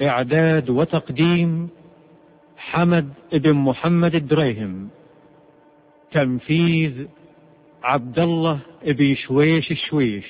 إعداد وتقديم حمد بن محمد الدريهم. تنفيذ عبد الله بن شويش الشويش.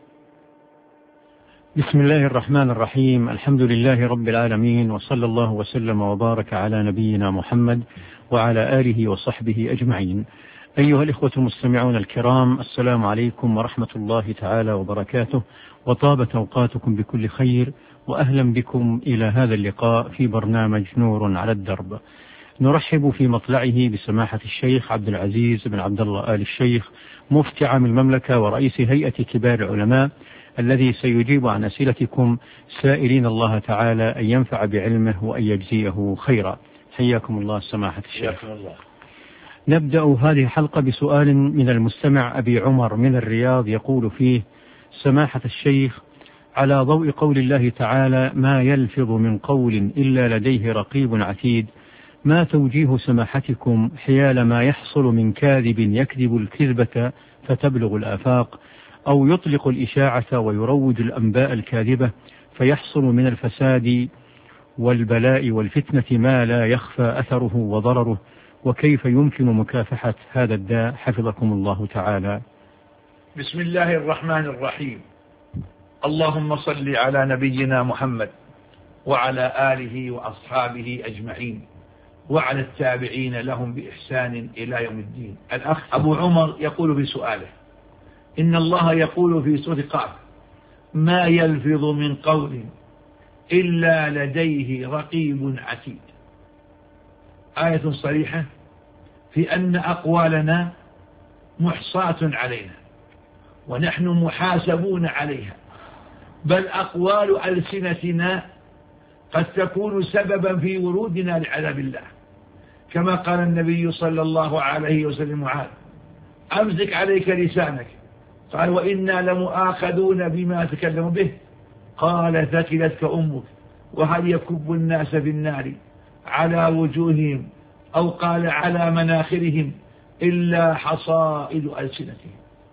بسم الله الرحمن الرحيم. الحمد لله رب العالمين، وصلى الله وسلم وبارك على نبينا محمد وعلى آله وصحبه أجمعين. أيها الإخوة المستمعون الكرام، السلام عليكم ورحمة الله تعالى وبركاته، وطابت أوقاتكم بكل خير، وأهلا بكم إلى هذا اللقاء في برنامج نور على الدرب. نرحب في مطلعه بسماحة الشيخ عبد العزيز بن عبد الله آل الشيخ، مفتي عام المملكة ورئيس هيئة كبار العلماء، الذي سيجيب عن أسئلتكم سائلين الله تعالى أن ينفع بعلمه وأن يجزيه خيرا. حياكم الله سماحة الشيخ. نبدأ هذه الحلقة بسؤال من المستمع أبي عمر من الرياض، يقول فيه: سماحة الشيخ، على ضوء قول الله تعالى: ما يلفظ من قول إلا لديه رقيب عتيد، ما توجيه سماحتكم حيال ما يحصل من كاذب يكذب الكذبة فتبلغ الآفاق، أو يطلق الإشاعة ويروج الأنباء الكاذبة فيحصل من الفساد والبلاء والفتنة ما لا يخفى أثره وضرره، وكيف يمكن مكافحة هذا الداء حفظكم الله تعالى؟ بسم الله الرحمن الرحيم. اللهم صل على نبينا محمد وعلى آله وأصحابه أجمعين، وعلى التابعين لهم بإحسان إلى يوم الدين. الأخ أبو عمر يقول في سؤاله: إن الله يقول في سورة قاف: ما يلفظ من قول إلا لديه رقيب عتيد. آية صريحة في أن أقوالنا محصاة علينا ونحن محاسبون عليها، بل أقوال ألسنتنا قد تكون سببا في ورودنا لعذاب الله، كما قال النبي صلى الله عليه وسلم: معاذ أمسك عليك لسانك. قال: وإنا لمؤاخذون بما تكلم به. قال: ثكلتك أمك. وهل يكب الناس في النار على وجوههم أو قال على مناخرهم إلا حصائد ألسنتهم.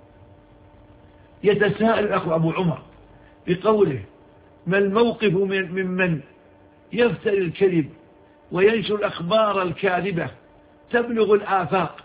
يتساءل الأخ أبو عمر بقوله: ما الموقف ممن يفتري الكذب وينشر الأخبار الكاذبة تبلغ الآفاق،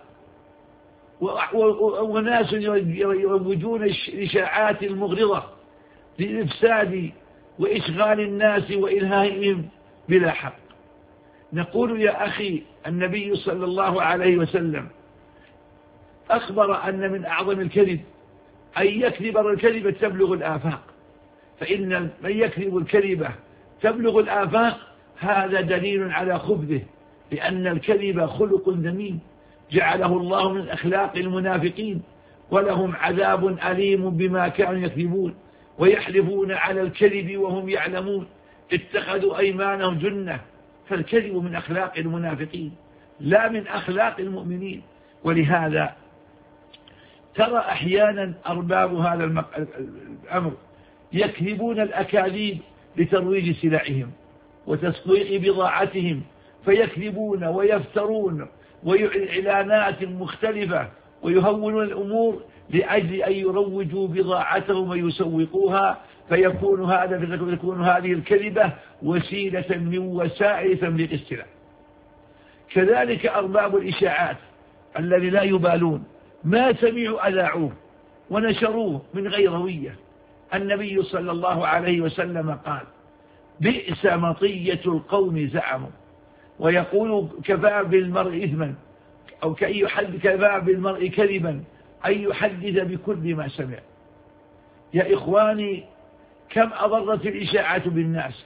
وناس يروجون الإشاعات المغرضة للإفساد وإشغال الناس وإلهائهم بلا حق؟ نقول يا أخي، النبي صلى الله عليه وسلم أخبر أن من أعظم الكذب أن يكذب الكذبة تبلغ الآفاق، فإن من يكذب الكذبة تبلغ الآفاق هذا دليل على خبثه، لأن الكذب خلق ذميم جعله الله من أخلاق المنافقين، ولهم عذاب أليم بما كانوا يكذبون ويحلفون على الكذب وهم يعلمون، اتخذوا أيمانهم جنة. فالكذب من أخلاق المنافقين لا من أخلاق المؤمنين. ولهذا ترى أحيانا أرباب هذا الأمر يكذبون الأكاذيب لترويج سلعهم وتسويق بضاعتهم، فيكذبون ويفترون وإعلانات مختلفة ويهونون الأمور لأجل أن يروجوا بضاعتهم ويسوقوها، فيكون هذه الكذبة وسيلة من وسائل تمليك السلع. كذلك أرباب الإشاعات الذي لا يبالون، ما سمعوا أذاعوه ونشروه من غير روية. النبي صلى الله عليه وسلم قال: بئس مطية القوم زعموا. ويقول: كفى بالمرء إثما، أو كفى بالمرء كذبا أن يحدث بكل ما سمع. يا إخواني، كم أضرت الإشاعة بالناس،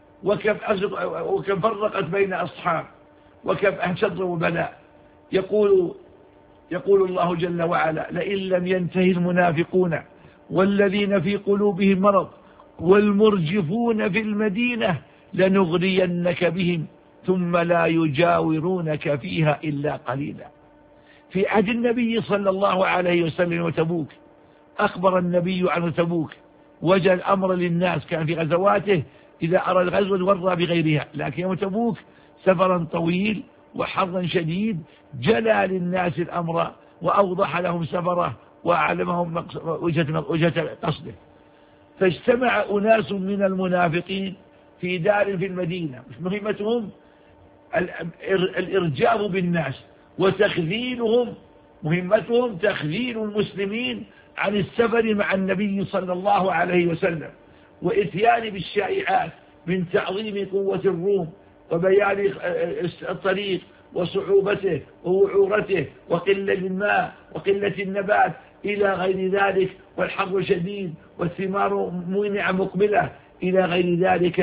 وكم فرقت بين أصحاب، وكم شر وبلاء. يقول الله جل وعلا: لئن لم ينتهي المنافقون والذين في قلوبهم مرض والمرجفون في المدينة لنغرينك بهم ثم لا يجاورونك فيها إلا قليلا. في عهد النبي صلى الله عليه وسلم وتبوك، أخبر النبي عن تبوك، وجه الأمر للناس، كان في غزواته إذا أراد غزوة ورى بغيرها، لكن يوم تبوك سفرا طويل وحرا شديد جلى للناس الأمر وأوضح لهم سفره وأعلمهم وجهة قصده. فاجتمع أناس من المنافقين في دار في المدينة، مش مهمتهم الإرجاف بالناس وتخذيلهم، مهمتهم تخذيل المسلمين عن السفر مع النبي صلى الله عليه وسلم، وإتيان بالشائعات من تعظيم قوة الروم وبيان الطريق وصعوبته ووعورته وقلة الماء وقلة النبات إلى غير ذلك، والحر شديد والثمار مانعة مقبلة إلى غير ذلك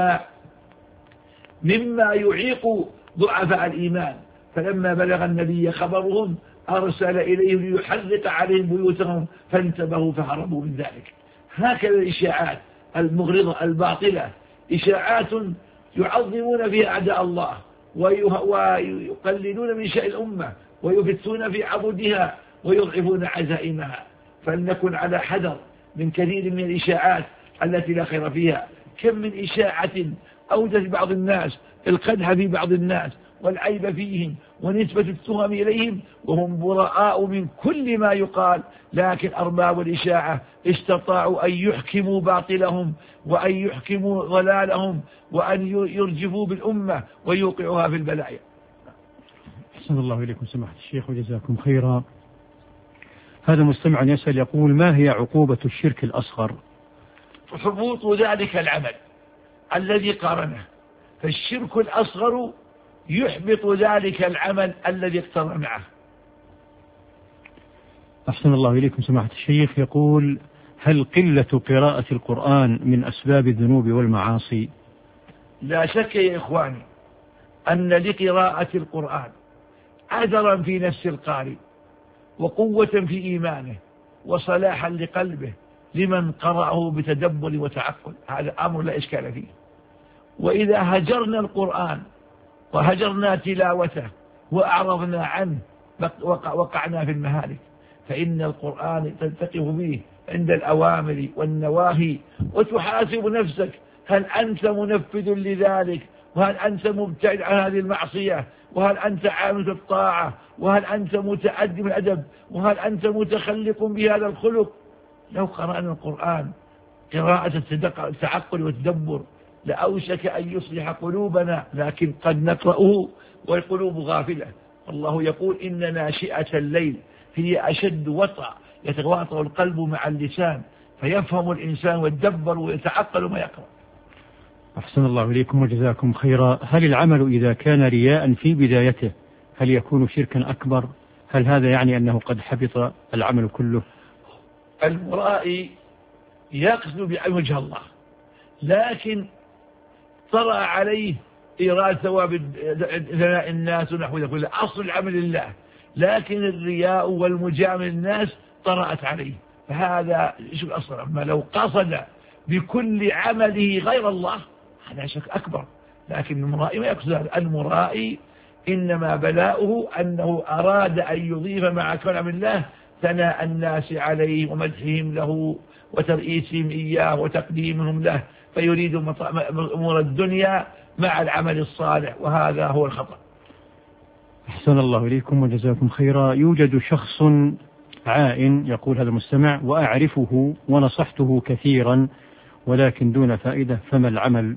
مما يعيق ضعفاء الإيمان. فلما بلغ النبي خبرهم أرسل إليهم ليحرق عليهم بيوتهم فانتبهوا فهربوا من ذلك. هكذا الإشاعات المغرضة الباطلة، إشاعات يعظمون فيها أعداء الله ويقللون من شأن الأمة ويفتون في عضدها ويضعفون عزائمها. فلنكن على حذر من كثير من الإشاعات التي لا خير فيها. كم من إشاعة أوجد بعض الناس القدح في بعض الناس والعيب فيهم ونسبة التهم إليهم وهم براء من كل ما يقال، لكن أرباب الإشاعة استطاعوا أن يحكموا باطلهم وأن يحكموا ضلالهم وأن يرجفوا بالأمة ويوقعوها في البلايا. أحسن الله إليكم سماحة الشيخ وجزاكم خيرا. هذا مستمع يسأل يقول: ما هي عقوبة الشرك الأصغر؟ حبوط ذلك العمل الذي قارنه، فالشرك الأصغر يحبط ذلك العمل الذي اقترن معه. أحسن الله إليكم سماحة الشيخ. يقول: هل قلة قراءة القرآن من أسباب الذنوب والمعاصي؟ لا شك يا إخواني أن لقراءة القرآن أثرا في نفس القارئ وقوة في إيمانه وصلاحا لقلبه لمن قرأه بتدبر وتعقل، هذا أمر لا إشكال فيه. وإذا هجرنا القرآن وهجرنا تلاوته وأعرضنا عنه وقعنا في المهالك، فإن القرآن تلتقف به عند الأوامر والنواهي وتحاسب نفسك: هل أنت منفذ لذلك؟ وهل أنت مبتعد عن هذه المعصية؟ وهل أنت عامل الطاعة؟ وهل أنت متأدب الأدب؟ وهل أنت متخلق بهذا الخلق؟ لو قرأنا القرآن قراءة التعقل والتدبر لأوشك أن يصلح قلوبنا، لكن قد نقرأه والقلوب غافلة. الله يقول: إن ناشئة الليل هي أشد وطأ، يتواطأ القلب مع اللسان فيفهم الإنسان ويتدبر ويتعقل ما يقرأ. أحسن الله إليكم وجزاكم خيرا. هل العمل إذا كان رياء في بدايته هل يكون شركا أكبر؟ هل هذا يعني أنه قد حبط العمل كله؟ المرائي يقصد بوجه الله، لكن طرأ عليه إيراد ثواب الناس ونحو ذلك، أصل العمل لله، لكن الرياء والمجامل الناس طرأت عليه، فهذا شيء أصلا. أما لو قصد بكل عمله غير الله هذا شك أكبر، لكن المرائي ما يقصد هذا. المرائي إنما بلاؤه أنه أراد أن يضيف مع كلام الله ثناء الناس عليه ومدحهم له وترئيسهم إياه وتقديمهم له، فيريد أمور الدنيا مع العمل الصالح، وهذا هو الخطأ. أحسن الله إليكم وجزاكم خيرا. يوجد شخص عائن، يقول هذا المستمع، وأعرفه ونصحته كثيرا ولكن دون فائدة، فما العمل؟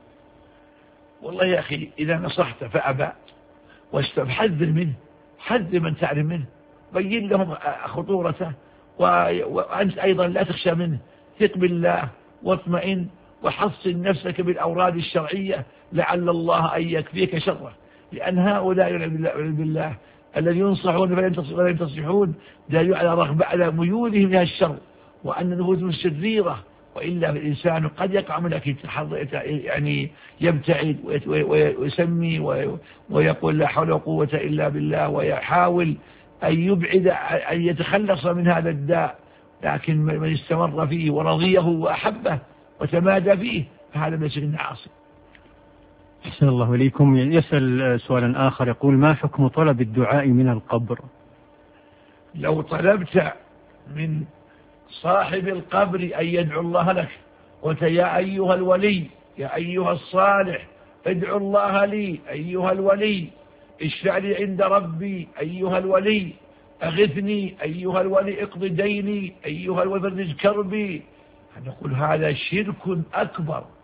والله يا أخي إذا نصحت فأبى فحذر منه، حذر من تعلم منه، بين لهم خطورته، وأنت أيضا لا تخشى منه، ثق بالله واطمئن وحصن نفسك بالأوراد الشرعية لعل الله أن يكفيك شره، لأن هؤلاء بالله الذين ينصحون فلا ينتصحون دليل على رغبة على ميولهم إلى الشر وأن نفوسهم شريرة، وإلا الإنسان قد يقع من يعني يبتعد ويسمي ويقول لا حول ولا قوة إلا بالله، ويحاول أن يبعد أن يتخلص من هذا الداء، لكن من استمر فيه ورضيه وأحبه وتمادى فيه فهذا ليس من عاصي. أحسن الله إليكم. يسأل سؤالا آخر، يقول: ما حكم طلب الدعاء من القبر؟ لو طلبت من صاحب القبر أن يدعو الله لك، قلت: يا أيها الولي، يا أيها الصالح، ادعو الله لي، أيها الولي اشفع لي عند ربي، أيها الولي أغثني، أيها الولي اقض ديني، أيها الولي فرج كربي، نقول هذا شرك أكبر،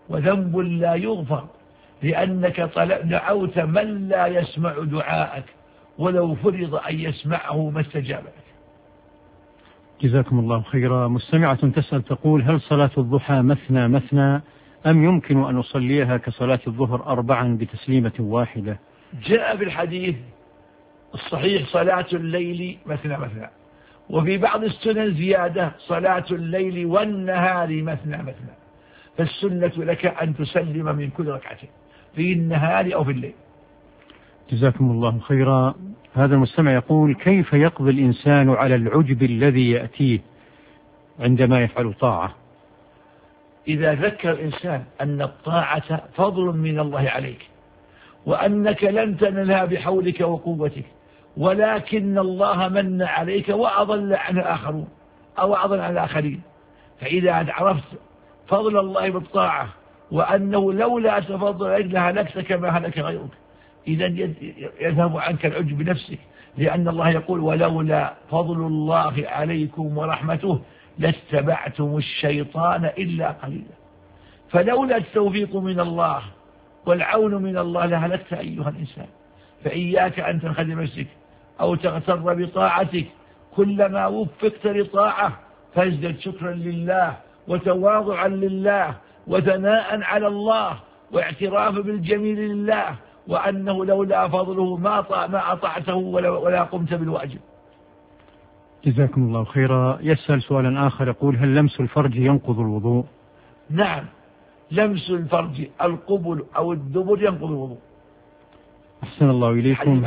وذنب لا يغفر، لأنك دعوت من لا يسمع دعاءك، ولو فرض أن يسمعه ما استجاب لك. جزاكم الله خيرا. مستمعة تسأل تقول: هل صلاة الضحى مثنى مثنى أم يمكن أن أصليها كصلاة الظهر 4 بتسليمة واحدة؟ جاء في الحديث الصحيح صلاة الليل مثنى مثنى، وفي بعض السنن زيادة صلاة الليل والنهار مثنى مثنى، فالسنة لك أن تسلم من كل ركعتين في النهار أو في الليل. جزاكم الله خيرا. هذا المستمع يقول: كيف يقضي الإنسان على العجب الذي يأتيه عندما يفعل طاعة؟ إذا ذكر الإنسان أن الطاعة فضل من الله عليك، وأنك لن تنلها بحولك وقوتك، ولكن الله من عليك وأضل عن الآخرون أو أضل عن الآخرين، فإذا عرفت فضل الله بالطاعة وأنه لولا تفضل عليك لهلكت كما هلك غيرك، إذا يذهب عنك العجب بنفسك، لأن الله يقول: ولولا فضل الله عليكم ورحمته لاتبعتم الشيطان إلا قليلا. فلولا التوفيق من الله والعون من الله لهلكت أيها الإنسان. فإياك أن تنخدم نفسك أو تغتر بطاعتك، كلما وفقت لطاعة فازدد شكرا لله وتواضعا لله وثناء على الله واعتراف بالجميل لله، وأنه لولا فضله ما أطعته ولا قمت بالواجب. جزاكم الله خيرا. يسأل سؤالا آخر يقول: هل لمس الفرج ينقض الوضوء؟ نعم، لمس الفرج القبل أو الدبر ينقض الوضوء. أحسن الله إليكم.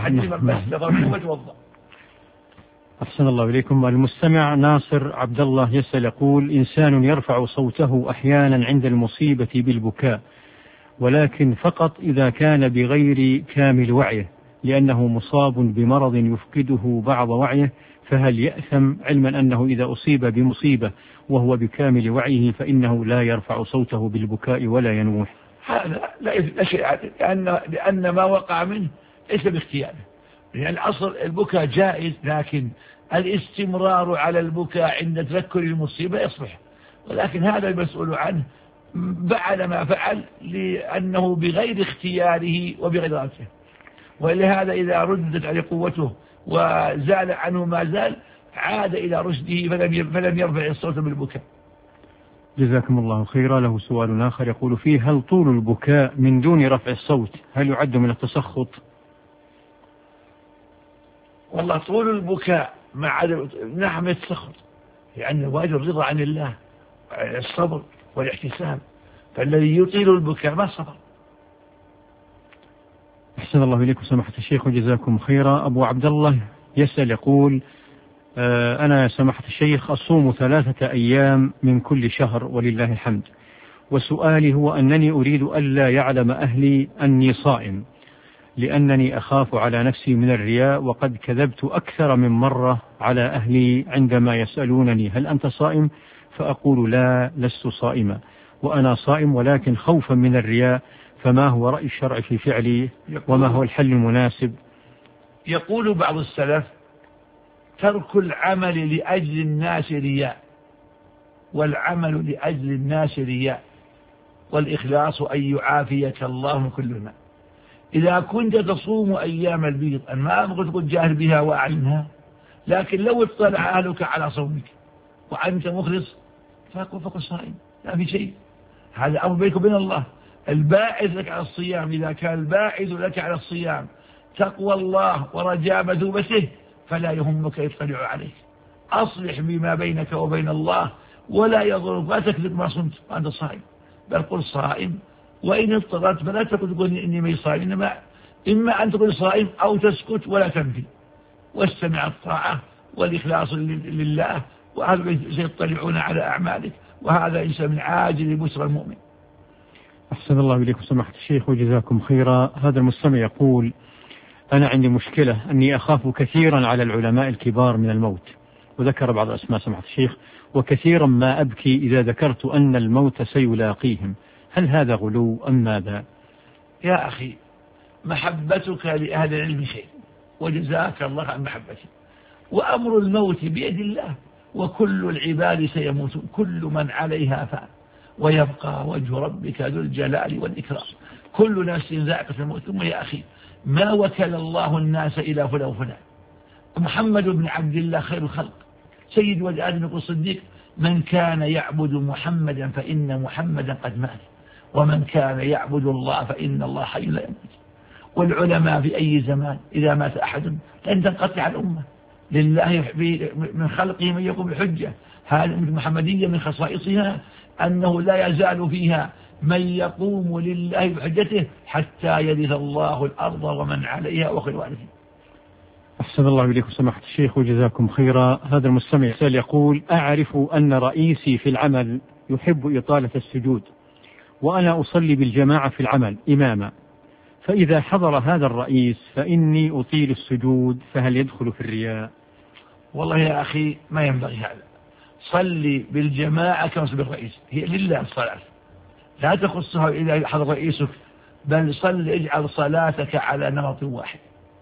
أحسن الله إليكم. المستمع ناصر عبد الله يسأل يقول: إنسان يرفع صوته أحيانا عند المصيبة بالبكاء، ولكن فقط إذا كان بغير كامل وعيه، لأنه مصاب بمرض يفقده بعض وعيه، فهل يأثم علما أنه إذا أصيب بمصيبة وهو بكامل وعيه فإنه لا يرفع صوته بالبكاء ولا ينوح؟ هذا لا شيء، لأن ما وقع منه ليس باختياره، لأن الأصل البكاء جائز، لكن الاستمرار على البكاء عند تذكر المصيبة يصلح، ولكن هذا المسؤول عنه فعل ما فعل لأنه بغير اختياره وبغير رأسه، ولهذا إذا ردت عليه قوته وزال عنه ما زال عاد إلى رشده فلم يرفع الصوت بالبكاء. جزاكم الله خيرا. له سؤال آخر يقول فيه: هل طول البكاء من دون رفع الصوت هل يعد من التسخط؟ والله طول البكاء مع نعم التسخط، لأن الواجب الرضا عن الله، الصبر والاحتساب، فالذي يطيل البكاء ما صبر. أحسن الله إليكم سماحة الشيخ وجزاكم خيرا. أبو عبد الله يسأل يقول: أنا سماحة الشيخ أصوم 3 أيام من كل شهر ولله الحمد، وسؤالي هو أنني أريد ألا يعلم أهلي أني صائم، لأنني أخاف على نفسي من الرياء، وقد كذبت أكثر من مرة على أهلي عندما يسألونني: هل أنت صائم؟ فأقول: لا، لست صائما، وأنا صائم ولكن خوفا من الرياء، فما هو رأي الشرع في فعلي وما هو الحل المناسب؟ يقول بعض السلف: ترك العمل لأجل الناس رياء، والعمل لأجل الناس رياء، والإخلاص أن يعافيك الله من كل ما. إذا كنت تصوم أيام البيض، أنا ما أقول جاهل بها وأعلنها، لكن لو اطلع أهلك على صومك وأنت مخلص فقل صائم، لا في شيء، هذا أمر بينك وبين الله. الباعث لك على الصيام إذا كان الباعث لك على الصيام تقوى الله ورجاء مثوبته فلا يهمك يطلع عليك، أصلح بما بينك وبين الله ولا يضرك، لا تكذب ما صمت وأنت صائم، بل قل صائم، وإن اضطررت فلا تقول إني ما صائم، إنما إما أن تقول صائم أو تسكت ولا تنفي، واستمع الطاعة والإخلاص لله، وهذا سيطلعون على أعمالك، وهذا ليس من عاجل بشرى المؤمن. أحسن الله إليكم سماحة الشيخ وجزاكم خيرا. هذا المستمع يقول: أنا عندي مشكلة أني أخاف كثيرا على العلماء الكبار من الموت، وذكر بعض أسماء سماحة الشيخ، وكثيرا ما أبكي إذا ذكرت أن الموت سيلاقيهم، هل هذا غلو أم ماذا؟ يا أخي، محبتك لأهل العلم شيء، وجزاك الله عن محبتي، وأمر الموت بيد الله، وكل العباد سيموتون، كل من عليها فان، ويبقى وجه ربك ذو الجلال والإكرام. كل نفس ذائقة الموت. ثم يا أخي ما وكل الله الناس إلى فلان وفلان. محمد بن عبد الله خير الخلق سيد ولد آدم يقول الصديق: من كان يعبد محمدا فإن محمدا قد مات، ومن كان يعبد الله فإن الله حي لا يموت. والعلماء في أي زمان إذا مات أحد لن تنقطع الأمة، لله من خلقه من يقوم بحجة. هذه المحمدية من خصائصها أنه لا يزال فيها من يقوم لله بحجته حتى يرث الله الأرض ومن عليها وخير وارثين. أحسن الله إليكم سماحة الشيخ وجزاكم خيرا. هذا المستمع يقول: أعرف أن رئيسي في العمل يحب إطالة السجود، وأنا أصلي بالجماعة في العمل إماما، فإذا حضر هذا الرئيس فإني أطيل السجود، فهل يدخل في الرياء؟ والله يا أخي ما ينبغي هذا. صلي بالجماعة كما صلي بالرئيس، هي لله الصلاة، لا تخصها إذا حضر رئيسك، بل صل اجعل صلاتك على نمط واحد.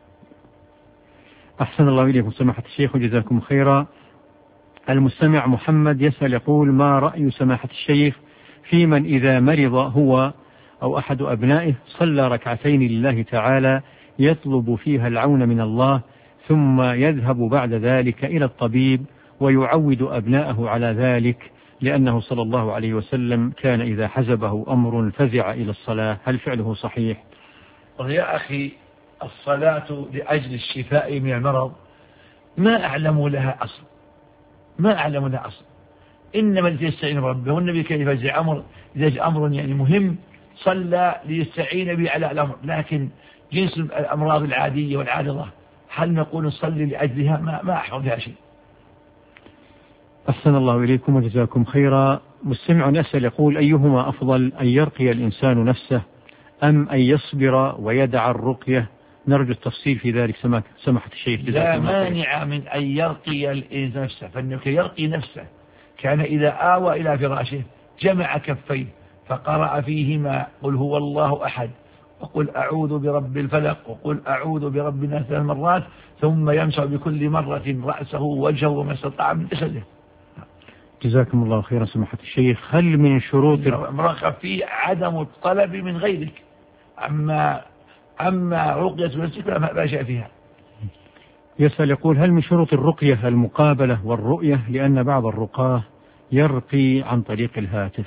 أحسن الله إليكم سماحة الشيخ وجزاكم خيرا. المستمع محمد يسأل يقول: ما رأي سماحة الشيخ في من إذا مرض هو أو أحد أبنائه صلى ركعتين لله تعالى يطلب فيها العون من الله، ثم يذهب بعد ذلك إلى الطبيب ويعود أبناءه على ذلك، لأنه صلى الله عليه وسلم كان إذا حزبه أمر فزع إلى الصلاة، هل فعله صحيح؟ يا أخي الصلاة لأجل الشفاء من المرض ما أعلم لها أصل، ما أعلم لها أصل. إنما ليستعين بربه، والنبي كيف يفزع أمر إذا جاء أمر يعني مهم صلى ليستعين به على الأمر. لكن جنس الأمراض العادية والعارضة هل نقول نصلي لأجلها؟ ما أحفظ بها شيء. أحسن الله إليكم وجزاكم خيرا. مستمع يسأل يقول: أيهما أفضل، أن يرقي الإنسان نفسه أم أن يصبر ويدع الرقية؟ نرجو التفصيل في ذلك سماحة الشيخ. لا مانع من أن يرقي الإنسان نفسه، فإنه يرقي نفسه كان إذا آوى إلى فراشه جمع كفيه فقرأ فيهما قل هو الله أحد وقل أعوذ برب الفلق وقل أعوذ برب الناس 3 مرات، ثم يمسح بكل مرة رأسه وجهه وما استطاع من جسده. جزاكم الله خيرا سماحة الشيخ. هل من شروط مرغب فيه عدم الطلب من غيرك، أما رقية نفسك لا شيء فيها. يسأل يقول: هل من شروط الرقية المقابلة والرؤية؟ لأن بعض الرقاة يرقي عن طريق الهاتف.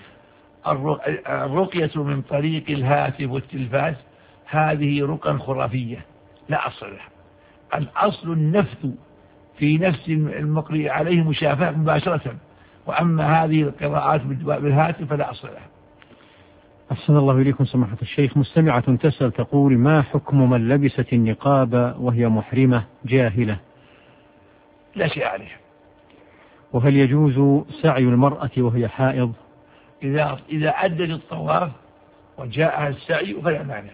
الرقية من طريق الهاتف والتلفاز هذه رقى خرافية لا أصل لها. الأصل النفث في نفس المقرئ عليه مشافهة مباشرة، وأما هذه القراءات بالهاتف فلا أصل لها. أحسن الله إليكم سماحة الشيخ. مستمعة تسأل تقول: ما حكم من لبست النقاب وهي محرمة جاهلة؟ لا شيء عليها. وهل يجوز سعي المرأة وهي حائض؟ إذا أدت الطواف وجاءها السعي فلا معنى.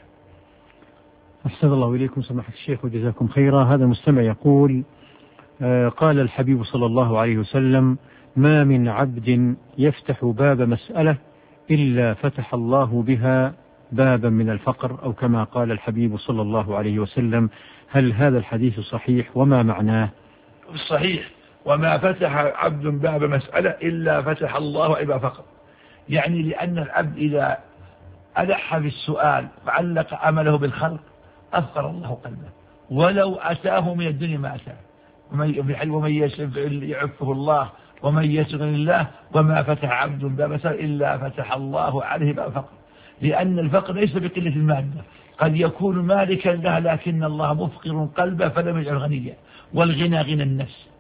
أحسن الله إليكم سماحة الشيخ وجزاكم خيرا. هذا المستمع يقول: قال الحبيب صلى الله عليه وسلم: ما من عبد يفتح باب مسألة إلا فتح الله بها بابا من الفقر، أو كما قال الحبيب صلى الله عليه وسلم. هل هذا الحديث صحيح وما معناه؟ صحيح. وما فتح عبد باب مسألة إلا فتح الله باب فقر، يعني لأن العبد إذا ألح في السؤال وعلق أمله بالخلق أفقر الله قلبه، ولو أتاه من الدنيا ما أتاه. ومن يعفه الله ومن يشغل الله، وما فتح عبد باب مسألة إلا فتح الله عليه باب فقر، لأن الفقر ليس بقلة المادة، قد يكون مالكا له لكن الله مفقر قلبه فلم يجعل غنيا، والغنى غنى النفس.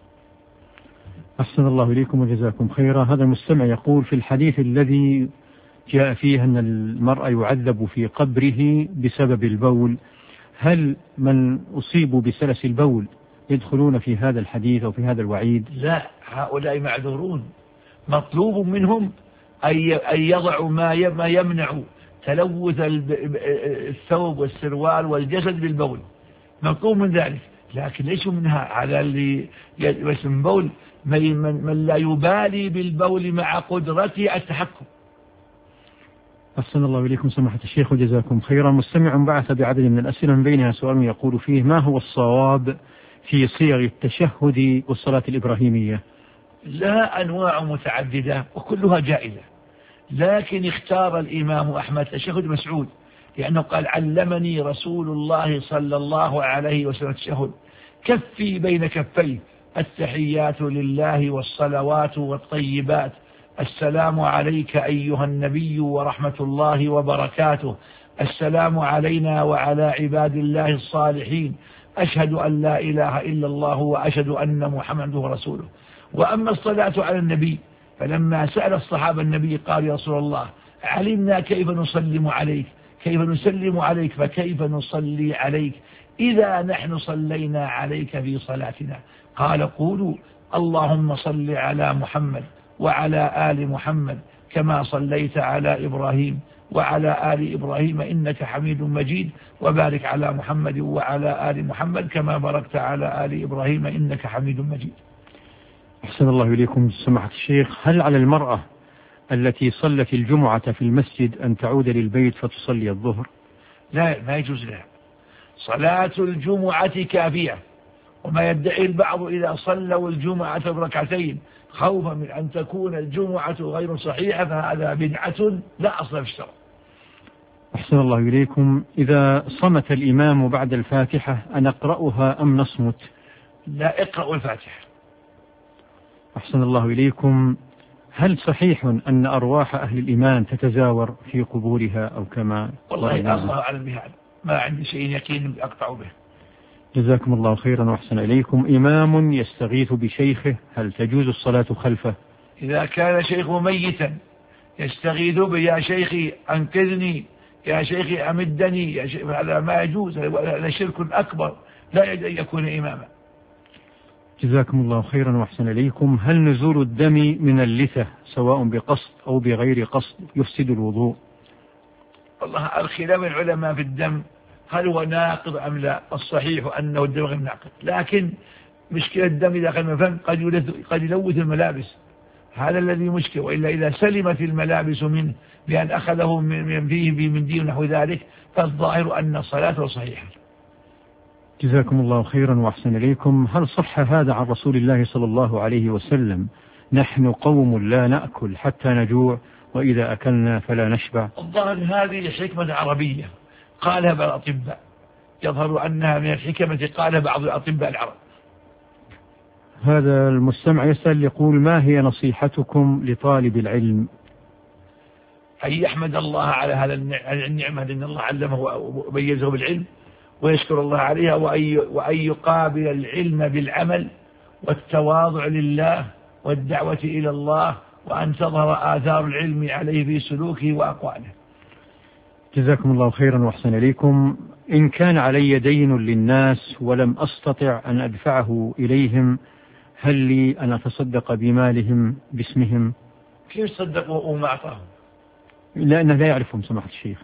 أحسن الله إليكم وجزاكم خيرا. هذا المستمع يقول: في الحديث الذي جاء فيه أن المرء يعذب في قبره بسبب البول، هل من أصيبوا بسلس البول يدخلون في هذا الحديث أو في هذا الوعيد؟ لا، هؤلاء معذورون. مطلوب منهم أن يضعوا ما يمنع تلوث الثوب والسروال والجسد بالبول، مطلوب من ذلك، لكن ليس منها على اللي يسمى بول من لا يبالي بالبول مع قدرته التحكم. أحسن الله إليكم سماحة الشيخ وجزاكم خيرا. مستمع بعث بعدد من الأسئلة من بينها سؤال يقول فيه: ما هو الصواب في صيغ التشهد والصلاة الإبراهيمية؟ لها أنواع متعددة وكلها جائزة، لكن اختار الإمام أحمد تشهد مسعود، لأنه قال علمني رسول الله صلى الله عليه وسلم التشهد كفي بين كفيه، التحيات لله والصلوات والطيبات، السلام عليك أيها النبي ورحمة الله وبركاته، السلام علينا وعلى عباد الله الصالحين، أشهد أن لا إله إلا الله وأشهد أن محمدا رسوله. وأما الصلاة على النبي فلما سأل الصحابة النبي قال يا رسول الله علمنا كيف نسلم عليك، كيف نسلم عليك، فكيف نصلي عليك إذا نحن صلينا عليك في صلاتنا؟ قال قولوا اللهم صل على محمد وعلى آل محمد كما صليت على إبراهيم وعلى آل إبراهيم إنك حميد مجيد، وبارك على محمد وعلى آل محمد كما باركت على آل إبراهيم إنك حميد مجيد. أحسن الله إليكم سماحة الشيخ، هل على المرأة التي صلت الجمعة في المسجد أن تعود للبيت فتصلي الظهر؟ لا، ما يجوز لها. صلاة الجمعة كافية، وما يدعي البعض إذا صلوا الجمعة بركعتين خوفا من أن تكون الجمعة غير صحيحة فهذا بدعة لا أصل في الشرع. أحسن الله إليكم، إذا صمت الإمام بعد الفاتحة أن أقرأها أم نصمت؟ لا، اقرأوا الفاتحة. أحسن الله إليكم، هل صحيح أن أرواح أهل الإيمان تتزاور في قبورها أو كما؟ والله الله أعلم بهذا، ما عندي شيء يقين أقطع به. جزاكم الله خيرا وأحسن إليكم. إمام يستغيث بشيخه هل تجوز الصلاة خلفه؟ إذا كان شيخه ميتا يستغيث به يا شيخي أنقذني، يا شيخي أمدني، يا شيخ، هذا ما يجوز، هذا شرك أكبر لا يجوز أن يكون إماما. جزاكم الله خيرا وأحسن إليكم. هل نزول الدم من اللثة سواء بقصد أو بغير قصد يفسد الوضوء؟ والله الخلاف العلماء في الدم هل هو ناقض أم لا؟ الصحيح أنه الدم غير ناقض، لكن مشكلة الدم إذا كان مفهم قد يلوث الملابس، هذا الذي مشكلة. وإلا إذا سلمت الملابس منه بأن أخذه من فيه بمنديل ونحو ذلك فالظاهر أن صلاته صحيحة. جزاكم الله خيرا وأحسن إليكم. هل صح هذا عن رسول الله صلى الله عليه وسلم نحن قوم لا نأكل حتى نجوع وإذا أكلنا فلا نشبع؟ الظاهر هذه حكمة عربية قالها بعض الأطباء، يظهر أنها من الحكمة قالها بعض الأطباء العرب. هذا المستمع يسأل يقول ما هي نصيحتكم لطالب العلم؟ أن يحمد الله على هذا النعمة أن الله علمه وميزه بالعلم ويشكر الله عليها، وأن يقابل العلم بالعمل والتواضع لله والدعوة إلى الله، وأن تظهر آثار العلم عليه في سلوكه وأقواله. جزاكم الله خيرا وأحسن إليكم. إن كان علي دين للناس ولم أستطع أن أدفعه إليهم هل لي أن أتصدق بمالهم باسمهم؟ كيف صدقوا وما أعطاهم؟ لأنه لا يعرفهم سماحة الشيخ.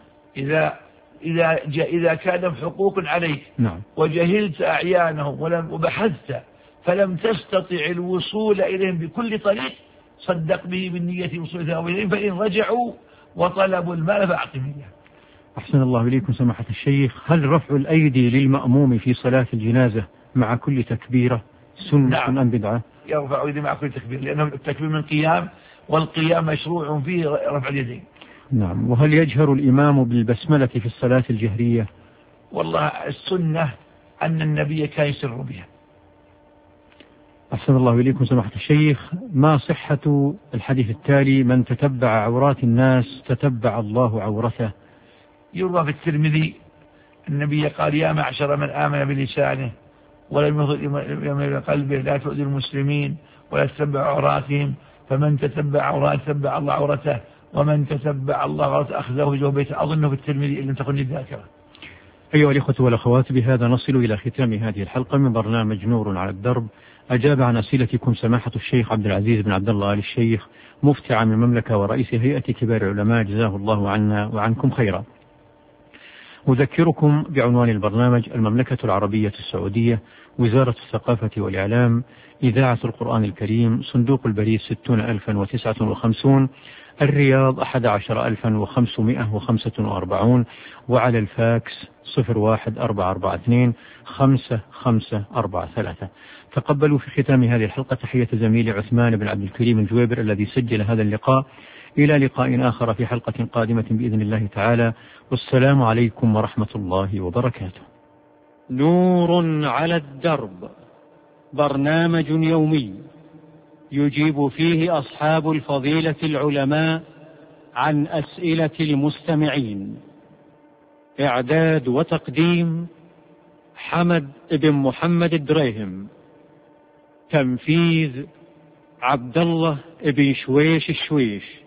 إذا كان حقوق عليك نعم. وجهلت أعيانهم وبحثت فلم تستطع الوصول إليهم بكل طريق صدق به بالنية وصولها إليهم، فإن رجعوا وطلبوا المال فأعطهم إياه. أحسن الله إليكم سماحة الشيخ، هل رفع الأيدي للمأموم في صلاة الجنازة مع كل تكبيرة سنة نعم. أم بدعة؟ يرفع يديه مع كل تكبير، لأنه التكبير من قيام، والقيام مشروع فيه رفع اليدين. نعم. وهل يجهر الإمام بالبسملة في الصلاة الجهرية؟ والله السنة أن النبي كان يسر بها. أحسن الله إليكم سماحة الشيخ، ما صحة الحديث التالي من تتبع عورات الناس تتبع الله عورته؟ يروى في الترمذي النبي قال يا معشر من آمن بلسانه ولم يظهر قلبه لا تؤذي المسلمين ولا تتبع عوراتهم، فمن تتبع عورات تتبع الله عورته، ومن تتبع الله عورته أخذه في بيته. أظنه في الترمذي إن لم تكن الذاكرة. أيها الإخوة والأخوات، بهذا نصل إلى ختام هذه الحلقة من برنامج نور على الدرب. أجاب عن أسئلتكم سماحة الشيخ عبد العزيز بن عبد الله آل الشيخ مفتي عام المملكة ورئيس هيئة كبار العلماء، جزاه الله عنا وعنكم خيرا. أذكركم بعنوان البرنامج: المملكة العربية السعودية، وزارة الثقافة والإعلام، إذاعة القرآن الكريم، صندوق البريد 60059، الرياض 11,545، وعلى الفاكس 0144255543. تقبلوا في ختام هذه الحلقة تحية زميلي عثمان بن عبد الكريم الجويبر الذي سجل هذا اللقاء. إلى لقاء آخر في حلقة قادمة بإذن الله تعالى، والسلام عليكم ورحمة الله وبركاته. نور على الدرب، برنامج يومي يجيب فيه أصحاب الفضيلة العلماء عن أسئلة المستمعين. إعداد وتقديم حمد بن محمد الدريهم. تنفيذ عبد الله بن شويش الشويش.